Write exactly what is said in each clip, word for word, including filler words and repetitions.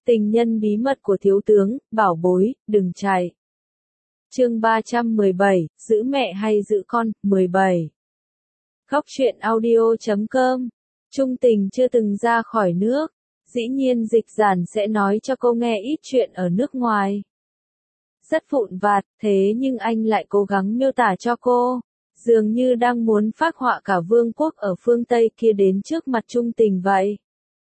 Tình nhân bí mật của thiếu tướng, bảo bối, đừng chạy. Chương ba trăm mười bảy, giữ mẹ hay giữ con, mười bảy. Góc truyện audio chấm com. Trung Tình chưa từng ra khỏi nước, dĩ nhiên Dịch Giản sẽ nói cho cô nghe ít chuyện ở nước ngoài. Rất vụn vặt, thế nhưng anh lại cố gắng miêu tả cho cô, dường như đang muốn phác họa cả vương quốc ở phương Tây kia đến trước mặt Trung Tình vậy.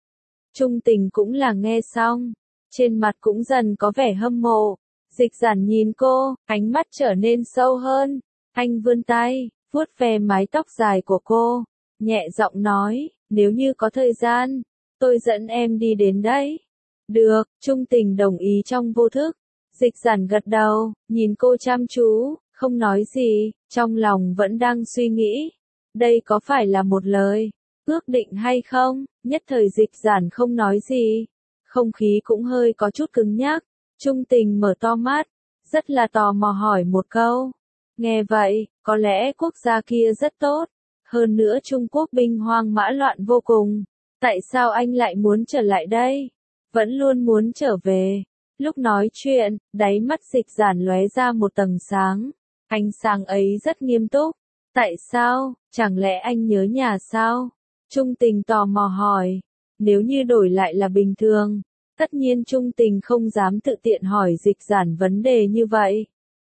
Trung Tình cũng là nghe xong, trên mặt cũng dần có vẻ hâm mộ. Dịch Giản nhìn cô, ánh mắt trở nên sâu hơn. Anh vươn tay, vuốt ve mái tóc dài của cô, nhẹ giọng nói, nếu như có thời gian, tôi dẫn em đi đến đấy. Được, Trung Tình đồng ý trong vô thức. Dịch Giản gật đầu, nhìn cô chăm chú, không nói gì, trong lòng vẫn đang suy nghĩ. Đây có phải là một lời ước định hay không? Nhất thời Dịch Giản không nói gì. Không khí cũng hơi có chút cứng nhắc. Trung Tình mở to mắt, rất là tò mò hỏi một câu. Nghe vậy, có lẽ quốc gia kia rất tốt. Hơn nữa Trung Quốc binh hoang mã loạn vô cùng. Tại sao anh lại muốn trở lại đây? Vẫn luôn muốn trở về. Lúc nói chuyện, đáy mắt Dịch Giản lóe ra một tầng sáng. Ánh sáng ấy rất nghiêm túc. Tại sao? Chẳng lẽ anh nhớ nhà sao? Trung Tình tò mò hỏi. Nếu như đổi lại là bình thường, tất nhiên Trung Tình không dám tự tiện hỏi Dịch Giản vấn đề như vậy.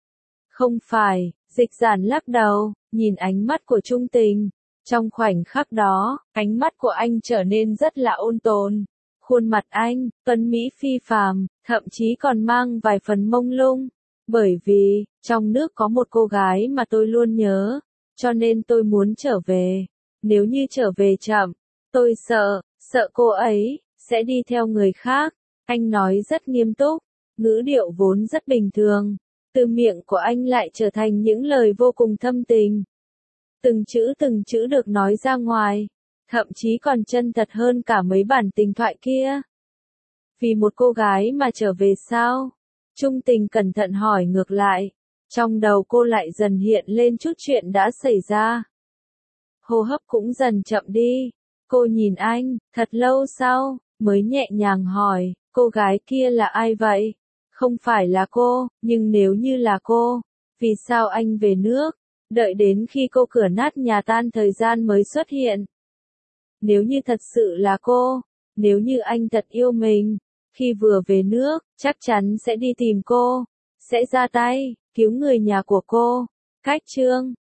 Không phải, Dịch Giản lắc đầu, nhìn ánh mắt của Trung Tình. Trong khoảnh khắc đó, ánh mắt của anh trở nên rất là ôn tồn. Khuôn mặt anh, tuấn mỹ phi phàm, thậm chí còn mang vài phần mông lung. Bởi vì, trong nước có một cô gái mà tôi luôn nhớ, cho nên tôi muốn trở về. Nếu như trở về chậm, tôi sợ, sợ cô ấy sẽ đi theo người khác. Anh nói rất nghiêm túc, ngữ điệu vốn rất bình thường. Từ miệng của anh lại trở thành những lời vô cùng thâm tình. Từng chữ từng chữ được nói ra ngoài, thậm chí còn chân thật hơn cả mấy bản tình thoại kia. Vì một cô gái mà trở về sao? Trung Tình cẩn thận hỏi ngược lại. Trong đầu cô lại dần hiện lên chút chuyện đã xảy ra. Hô hấp cũng dần chậm đi. Cô nhìn anh, thật lâu sau, mới nhẹ nhàng hỏi, cô gái kia là ai vậy? Không phải là cô, nhưng nếu như là cô, vì sao anh về nước? Đợi đến khi cô cửa nát nhà tan thời gian mới xuất hiện. Nếu như thật sự là cô, nếu như anh thật yêu mình, khi vừa về nước, chắc chắn sẽ đi tìm cô, sẽ ra tay, cứu người nhà của cô. Cách chương,